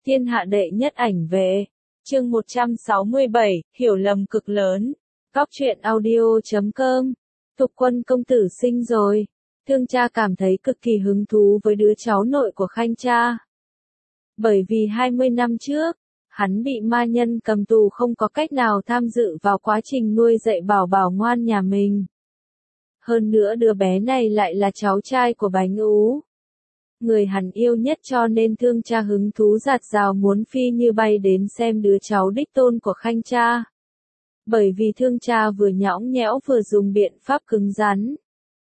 Thiên hạ đệ nhất ảnh vệ. Chương 167, hiểu lầm cực lớn. Góc truyện audio.com. Tục Quân công tử sinh rồi. Thương cha cảm thấy cực kỳ hứng thú với đứa cháu nội của Khanh cha. Bởi vì 20 năm trước, hắn bị ma nhân cầm tù không có cách nào tham dự vào quá trình nuôi dạy bảo bảo ngoan nhà mình. Hơn nữa đứa bé này lại là cháu trai của Bánh Ú, người hắn yêu nhất, cho nên thương cha hứng thú dạt dào muốn phi như bay đến xem đứa cháu đích tôn của Khanh cha. Bởi vì thương cha vừa nhõng nhẽo vừa dùng biện pháp cứng rắn.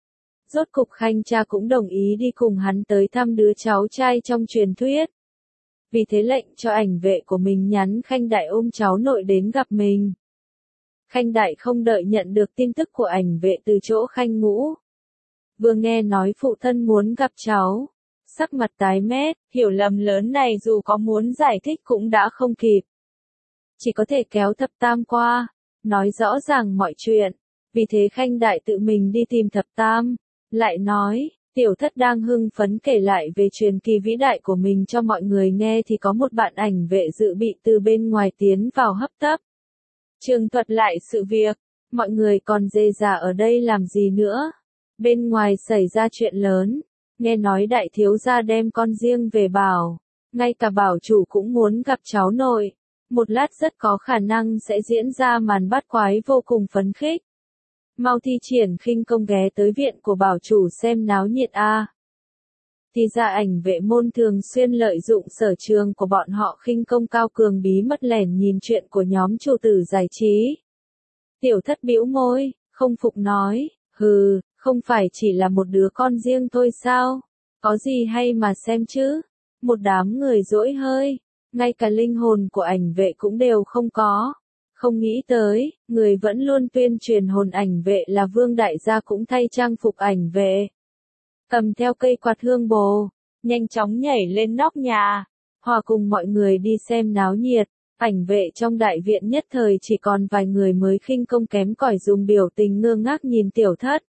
Rốt cục Khanh cha cũng đồng ý đi cùng hắn tới thăm đứa cháu trai trong truyền thuyết. Vì thế lệnh cho ảnh vệ của mình nhắn Khanh đại ôm cháu nội đến gặp mình. Khanh đại không đợi nhận được tin tức của ảnh vệ từ chỗ Khanh Ngũ. Vừa nghe nói phụ thân muốn gặp cháu, sắc mặt tái mét, hiểu lầm lớn này dù có muốn giải thích cũng đã không kịp. Chỉ có thể kéo Thập Tam qua, nói rõ ràng mọi chuyện. Vì thế Khanh đại tự mình đi tìm Thập Tam, lại nói, tiểu thất đang hưng phấn kể lại về truyền kỳ vĩ đại của mình cho mọi người nghe thì có một bạn ảnh vệ dự bị từ bên ngoài tiến vào hấp tấp. Trường thuật lại sự việc, mọi người còn dê dà ở đây làm gì nữa. Bên ngoài xảy ra chuyện lớn. Nghe nói đại thiếu gia đem con riêng về bảo, ngay cả bảo chủ cũng muốn gặp cháu nội. Một lát rất có khả năng sẽ diễn ra màn bắt quái vô cùng phấn khích. Mau thi triển khinh công ghé tới viện của bảo chủ xem náo nhiệt a. Thì ra ảnh vệ môn thường xuyên lợi dụng sở trường của bọn họ khinh công cao cường bí mật lẻn nhìn chuyện của nhóm chủ tử giải trí. Tiểu thất bĩu môi, không phục nói, hừ. Không phải chỉ là một đứa con riêng thôi sao? Có gì hay mà xem chứ? Một đám người dỗi hơi, ngay cả linh hồn của ảnh vệ cũng đều không có. Không nghĩ tới, người vẫn luôn tuyên truyền hồn ảnh vệ là Vương đại gia cũng thay trang phục ảnh vệ. Cầm theo cây quạt hương bồ, nhanh chóng nhảy lên nóc nhà, hòa cùng mọi người đi xem náo nhiệt. Ảnh vệ trong đại viện nhất thời chỉ còn vài người mới khinh công kém cỏi dùng biểu tình ngơ ngác nhìn tiểu thất.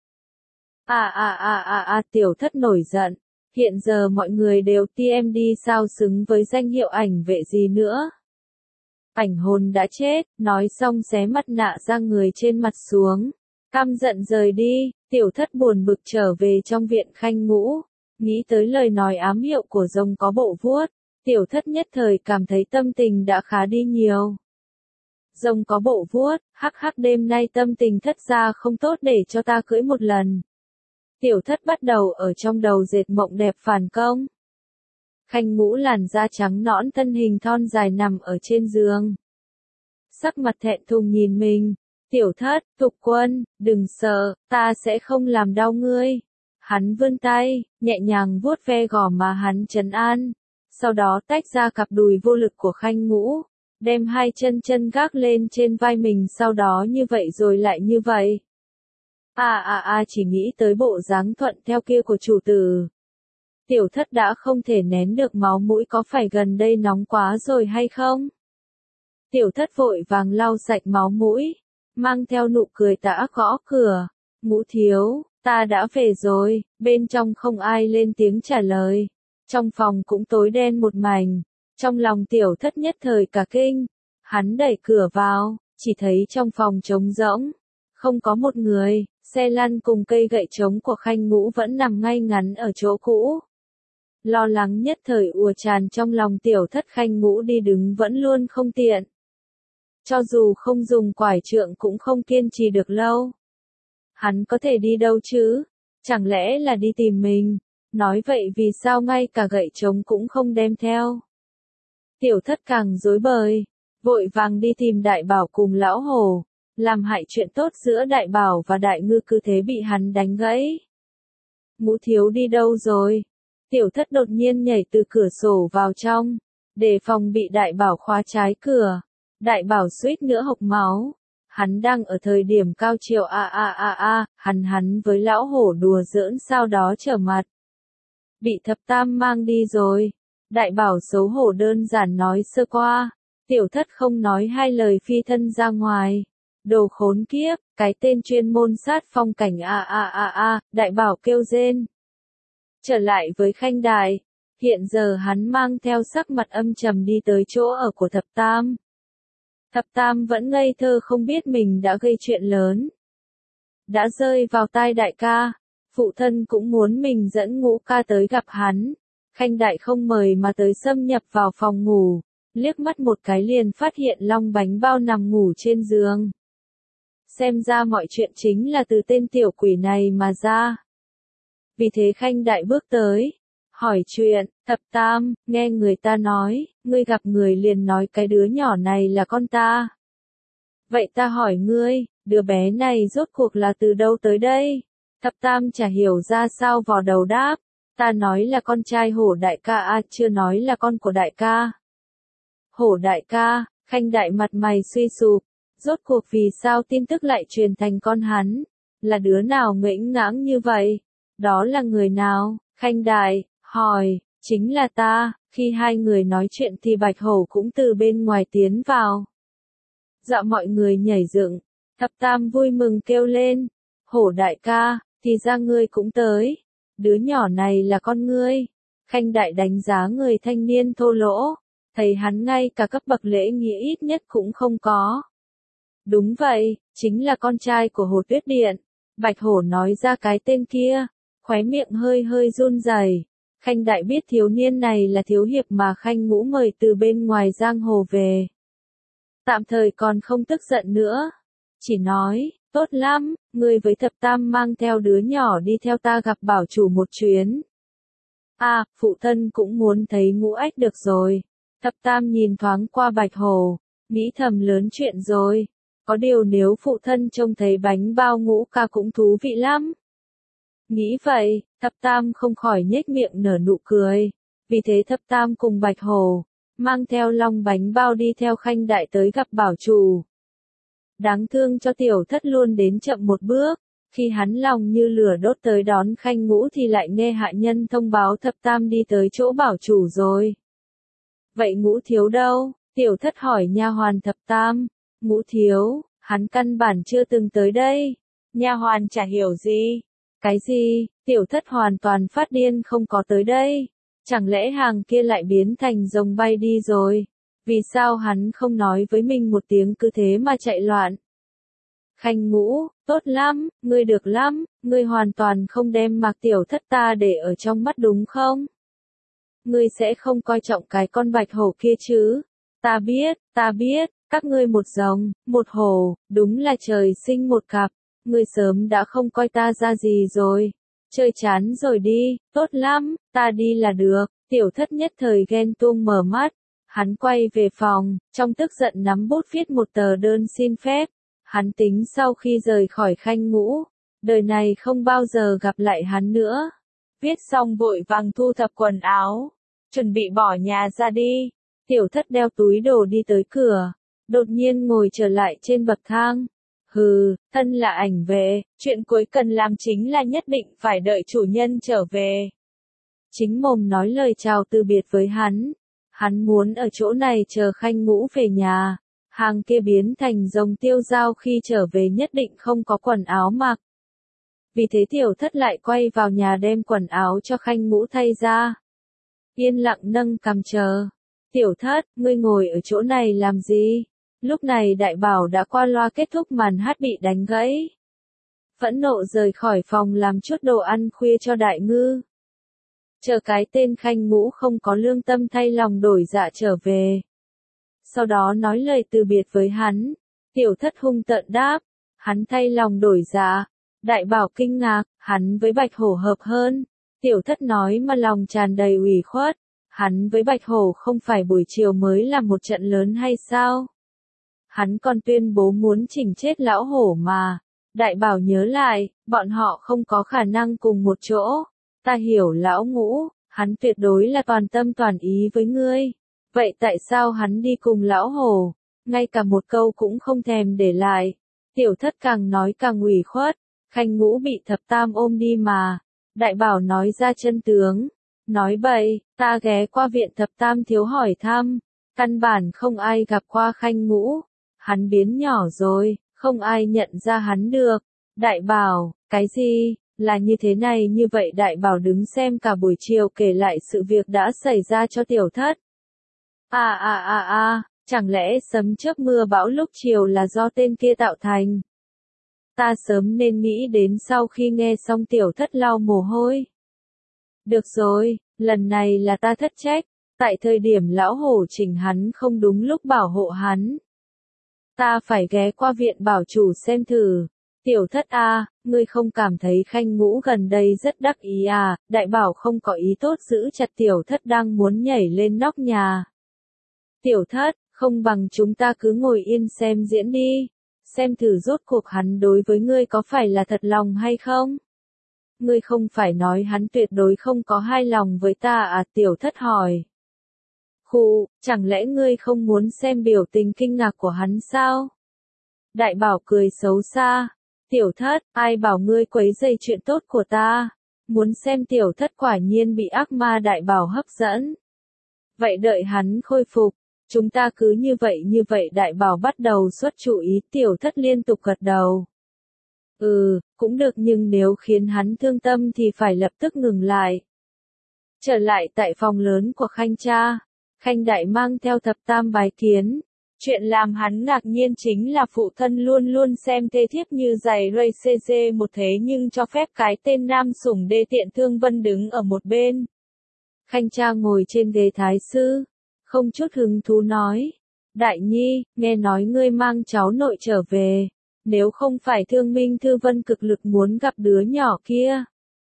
Tiểu thất nổi giận. Hiện giờ mọi người đều TMD sao xứng với danh hiệu ảnh vệ gì nữa. Ảnh hồn đã chết, nói xong xé mặt nạ ra người trên mặt xuống. Căm giận rời đi, tiểu thất buồn bực trở về trong viện Khanh Ngũ. Nghĩ tới lời nói ám hiệu của rồng có bộ vuốt, tiểu thất nhất thời cảm thấy tâm tình đã khá đi nhiều. Rồng có bộ vuốt, hắc hắc đêm nay tâm tình thất ra không tốt để cho ta cưỡi một lần. Tiểu thất bắt đầu ở trong đầu dệt mộng đẹp phản công. Khanh Ngũ làn da trắng nõn thân hình thon dài nằm ở trên giường. Sắc mặt thẹn thùng nhìn mình. Tiểu thất, Tục Quân, đừng sợ, ta sẽ không làm đau ngươi. Hắn vươn tay, nhẹ nhàng vuốt ve gò má hắn trấn an. Sau đó tách ra cặp đùi vô lực của Khanh Ngũ. Đem hai chân gác lên trên vai mình, sau đó như vậy rồi lại như vậy. Chỉ nghĩ tới bộ dáng thuận theo kia của chủ tử. Tiểu thất đã không thể nén được máu mũi, có phải gần đây nóng quá rồi hay không? Tiểu thất vội vàng lau sạch máu mũi, mang theo nụ cười tà gõ cửa. Ngũ thiếu, ta đã về rồi. Bên trong không ai lên tiếng trả lời. Trong phòng cũng tối đen một mảnh. Trong lòng tiểu thất nhất thời cả kinh. Hắn đẩy cửa vào, chỉ thấy trong phòng trống rỗng. Không có một người. Xe lăn cùng cây gậy trống của Khanh Ngũ vẫn nằm ngay ngắn ở chỗ cũ. Lo lắng nhất thời ùa tràn trong lòng tiểu thất. Khanh Ngũ đi đứng vẫn luôn không tiện. Cho dù không dùng quải trượng cũng không kiên trì được lâu. Hắn có thể đi đâu chứ? Chẳng lẽ là đi tìm mình? Nói vậy vì sao ngay cả gậy trống cũng không đem theo? Tiểu thất càng rối bời, vội vàng đi tìm Đại Bảo cùng Lão Hổ. Làm hại chuyện tốt giữa Đại Bảo và Đại Ngư cứ thế bị hắn đánh gãy. Ngũ thiếu đi đâu rồi? Tiểu thất đột nhiên nhảy từ cửa sổ vào trong, để phòng bị Đại Bảo khóa trái cửa. Đại Bảo suýt nữa hộc máu. Hắn đang ở thời điểm cao chiều hắn với Lão Hổ đùa giỡn sau đó trở mặt. Bị Thập Tam mang đi rồi. Đại Bảo xấu hổ đơn giản nói sơ qua. Tiểu thất không nói hai lời phi thân ra ngoài. Đồ khốn kiếp, cái tên chuyên môn sát phong cảnh Đại Bảo kêu rên. Trở lại với Khanh đại, Hiện giờ hắn mang theo sắc mặt âm trầm đi tới chỗ ở của thập tam. Thập tam vẫn ngây thơ không biết mình đã gây chuyện lớn. Đã rơi vào tai đại ca, phụ thân cũng muốn mình dẫn Ngũ ca tới gặp hắn. Khanh đại không mời mà tới xâm nhập vào phòng ngủ, liếc mắt một cái liền phát hiện Long Bánh Bao nằm ngủ trên giường. Xem ra mọi chuyện chính là từ tên tiểu quỷ này mà ra. Vì thế Khanh đại bước tới, hỏi chuyện, thập tam, nghe người ta nói, ngươi gặp người liền nói cái đứa nhỏ này là con ta. Vậy ta hỏi ngươi, đứa bé này rốt cuộc là từ đâu tới đây? Thập tam chả hiểu ra sao vò đầu đáp, ta nói là con trai Hổ đại ca à, chưa nói là con của đại ca. Hổ đại ca, Khanh đại mặt mày suy sụp, rốt cuộc vì sao tin tức lại truyền thành con hắn, là đứa nào ngễnh ngãng như vậy? Đó là người nào? Khanh đại, hỏi, chính là ta. Khi hai người nói chuyện thì Bạch Hổ cũng từ bên ngoài tiến vào. Dạo mọi người nhảy dựng, thập tam vui mừng kêu lên, Hổ đại ca, thì ra ngươi cũng tới, đứa nhỏ này là con ngươi. Khanh đại đánh giá người thanh niên thô lỗ, thấy hắn ngay cả cấp bậc lễ nghĩa ít nhất cũng không có. Đúng vậy, chính là con trai của Hồ Tuyết Điện. Bạch Hổ nói ra cái tên kia, khóe miệng hơi hơi run rẩy. Khanh đại biết thiếu niên này là thiếu hiệp mà Khanh Ngũ mời từ bên ngoài giang hồ về. Tạm thời còn không tức giận nữa, chỉ nói, tốt lắm, ngươi với thập tam mang theo đứa nhỏ đi theo ta gặp bảo chủ một chuyến. À, phụ thân cũng muốn thấy Ngũ ách được rồi. Thập tam nhìn thoáng qua Bạch Hổ, nghĩ thầm lớn chuyện rồi. Có điều nếu phụ thân trông thấy bánh bao Ngũ ca cũng thú vị lắm. Nghĩ vậy, thập tam không khỏi nhếch miệng nở nụ cười. Vì thế thập tam cùng Bạch Hổ, mang theo Long Bánh Bao đi theo Khanh đại tới gặp bảo chủ. Đáng thương cho tiểu thất luôn đến chậm một bước. Khi hắn lòng như lửa đốt tới đón Khanh Ngũ thì lại nghe hạ nhân thông báo thập tam đi tới chỗ bảo chủ rồi. Vậy Ngũ thiếu đâu? Tiểu thất hỏi nha hoàn thập tam. Ngũ thiếu, hắn căn bản chưa từng tới đây. Nha hoàn chả hiểu gì. Cái gì? Tiểu thất hoàn toàn phát điên không có tới đây. Chẳng lẽ hàng kia lại biến thành rồng bay đi rồi? Vì sao hắn không nói với mình một tiếng cứ thế mà chạy loạn? Khanh Ngũ, tốt lắm, ngươi được lắm, ngươi hoàn toàn không đem Mạc tiểu thất ta để ở trong mắt đúng không? Ngươi sẽ không coi trọng cái con Bạch Hổ kia chứ? Ta biết, các ngươi một rồng, một hổ, đúng là trời sinh một cặp, ngươi sớm đã không coi ta ra gì rồi. Chơi chán rồi đi, tốt lắm, ta đi là được. Tiểu thất nhất thời ghen tuông mở mắt, hắn quay về phòng, trong tức giận nắm bút viết một tờ đơn xin phép. Hắn tính sau khi rời khỏi Khanh Ngũ, đời này không bao giờ gặp lại hắn nữa. Viết xong vội vàng thu thập quần áo, chuẩn bị bỏ nhà ra đi. Tiểu thất đeo túi đồ đi tới cửa, đột nhiên ngồi trở lại trên bậc thang. Hừ, thân là ảnh vệ, chuyện cuối cần làm chính là nhất định phải đợi chủ nhân trở về. Chính mồm nói lời chào từ biệt với hắn. Hắn muốn ở chỗ này chờ Khanh Ngũ về nhà. Hàng kia biến thành rồng tiêu dao khi trở về nhất định không có quần áo mặc. Vì thế tiểu thất lại quay vào nhà đem quần áo cho Khanh Ngũ thay ra. Yên lặng nâng cằm chờ. Tiểu thất, ngươi ngồi ở chỗ này làm gì? Lúc này đại bảo đã qua loa kết thúc màn hát bị đánh gãy. Phẫn nộ rời khỏi phòng làm chút đồ ăn khuya cho đại ngư. Chờ cái tên Khanh Ngũ không có lương tâm thay lòng đổi dạ trở về. Sau đó nói lời từ biệt với hắn. Tiểu thất hung tợn đáp. Hắn thay lòng đổi dạ. Đại bảo kinh ngạc, hắn với Bạch Hổ hợp hơn. Tiểu thất nói mà lòng tràn đầy ủy khuất. Hắn với Bạch Hổ không phải buổi chiều mới làm một trận lớn hay sao? Hắn còn tuyên bố muốn chỉnh chết lão hổ mà. Đại bảo nhớ lại, bọn họ không có khả năng cùng một chỗ. Ta hiểu lão Ngũ, hắn tuyệt đối là toàn tâm toàn ý với ngươi. Vậy tại sao hắn đi cùng lão hổ? Ngay cả một câu cũng không thèm để lại. Tiểu thất càng nói càng ủy khuất. Khanh Ngũ bị thập tam ôm đi mà. Đại bảo nói ra chân tướng. Nói bậy, ta ghé qua viện thập tam thiếu hỏi thăm. Căn bản không ai gặp qua Khanh Ngũ. Hắn biến nhỏ rồi, không ai nhận ra hắn được. Đại bảo, cái gì? Là như thế này như vậy đại bảo đứng xem cả buổi chiều kể lại sự việc đã xảy ra cho tiểu thất. Chẳng lẽ sấm chớp mưa bão lúc chiều là do tên kia tạo thành? Ta sớm nên nghĩ đến sau khi nghe xong tiểu thất lau mồ hôi. Được rồi, lần này là ta thất trách, tại thời điểm lão hổ chỉnh hắn không đúng lúc bảo hộ hắn. Ta phải ghé qua viện bảo chủ xem thử. Tiểu thất ngươi không cảm thấy Khanh Ngũ gần đây rất đắc ý à? Đại bảo không có ý tốt giữ chặt tiểu thất đang muốn nhảy lên nóc nhà. Tiểu thất, không bằng chúng ta cứ ngồi yên xem diễn đi. Xem thử rốt cuộc hắn đối với ngươi có phải là thật lòng hay không? Ngươi không phải nói hắn tuyệt đối không có hai lòng với ta à? Tiểu thất hỏi. Chẳng lẽ ngươi không muốn xem biểu tình kinh ngạc của hắn sao? Đại bảo cười xấu xa. Tiểu thất, ai bảo ngươi quấy rầy chuyện tốt của ta? Muốn xem tiểu thất quả nhiên bị ác ma đại bảo hấp dẫn. Vậy đợi hắn khôi phục, chúng ta cứ như vậy đại bảo bắt đầu xuất chủ ý. Tiểu thất liên tục gật đầu. Cũng được nhưng nếu khiến hắn thương tâm thì phải lập tức ngừng lại. Trở lại tại phòng lớn của Khanh cha, Khanh đại mang theo thập tam bái kiến. Chuyện làm hắn ngạc nhiên chính là phụ thân luôn luôn xem thê thiếp như giày rây cc một thế nhưng cho phép cái tên nam sủng đê tiện Thương Vân đứng ở một bên. Khanh cha ngồi trên ghế thái sư, không chút hứng thú nói. Đại nhi, nghe nói ngươi mang cháu nội trở về, nếu không phải Thương Minh Thư Vân cực lực muốn gặp đứa nhỏ kia.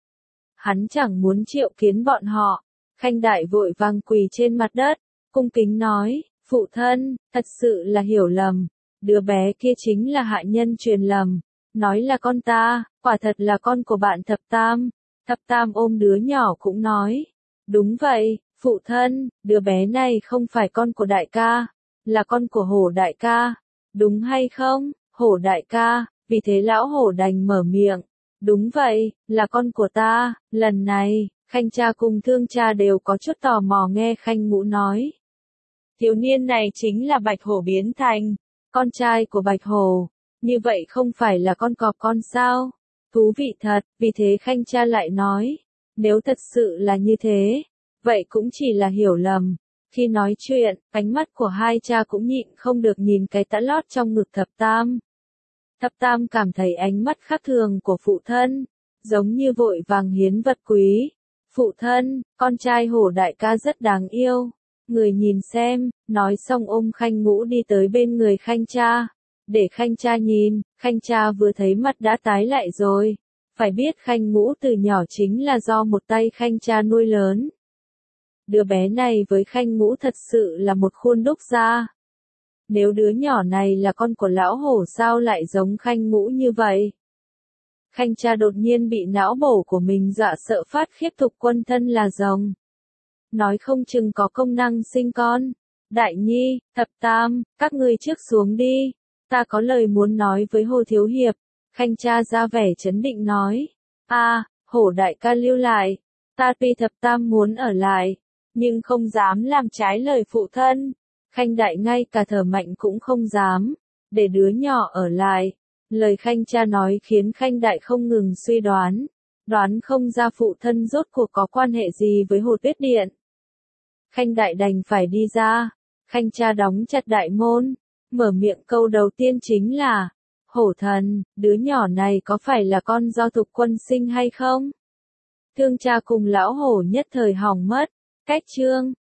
Hắn chẳng muốn triệu kiến bọn họ. Khanh đại vội vàng quỳ trên mặt đất, cung kính nói. Phụ thân, thật sự là hiểu lầm, đứa bé kia chính là hạ nhân truyền lầm, nói là con ta, quả thật là con của bạn thập tam. Thập tam ôm đứa nhỏ cũng nói, đúng vậy, phụ thân, đứa bé này không phải con của đại ca, là con của Hổ đại ca, đúng hay không? Hổ đại ca, vì thế lão Hổ đành mở miệng, đúng vậy, là con của ta. Lần này, Khanh cha cùng Thương cha đều có chút tò mò nghe Khanh Ngũ nói. Thiếu niên này chính là Bạch Hổ biến thành con trai của Bạch Hổ, như vậy không phải là con cọp con sao? Thú vị thật, vì thế Khanh cha lại nói, nếu thật sự là như thế, vậy cũng chỉ là hiểu lầm. Khi nói chuyện, ánh mắt của hai cha cũng nhịn không được nhìn cái tã lót trong ngực thập tam. Thập tam cảm thấy ánh mắt khác thường của phụ thân, giống như vội vàng hiến vật quý. Phụ thân, con trai Hổ đại ca rất đáng yêu. Người nhìn xem, nói xong ôm Khanh Ngũ đi tới bên người Khanh cha. Để Khanh cha nhìn, Khanh cha vừa thấy mặt đã tái lại rồi. Phải biết Khanh Ngũ từ nhỏ chính là do một tay Khanh cha nuôi lớn. Đứa bé này với Khanh Ngũ thật sự là một khuôn đúc ra. Nếu đứa nhỏ này là con của lão Hổ sao lại giống Khanh Ngũ như vậy? Khanh cha đột nhiên bị não bổ của mình dọa sợ phát khiếp. Thục quân thân là rồng, nói không chừng có công năng sinh con. Đại nhi, thập tam, các ngươi trước xuống đi, ta có lời muốn nói với Hồ thiếu hiệp. Khanh cha ra vẻ chấn định nói. Hổ đại ca lưu lại, ta tuy thập tam muốn ở lại, nhưng không dám làm trái lời phụ thân. Khanh đại ngay cả thở mạnh cũng không dám, để đứa nhỏ ở lại. Lời Khanh cha nói khiến Khanh đại không ngừng suy đoán, đoán không ra phụ thân rốt cuộc có quan hệ gì với Hồ Tuyết Điện. Khanh đại đành phải đi ra. Khanh cha đóng chặt đại môn, mở miệng câu đầu tiên chính là, Hổ thần, đứa nhỏ này có phải là con do Thục quân sinh hay không? Thương cha cùng lão Hổ nhất thời hỏng mất. Cách chương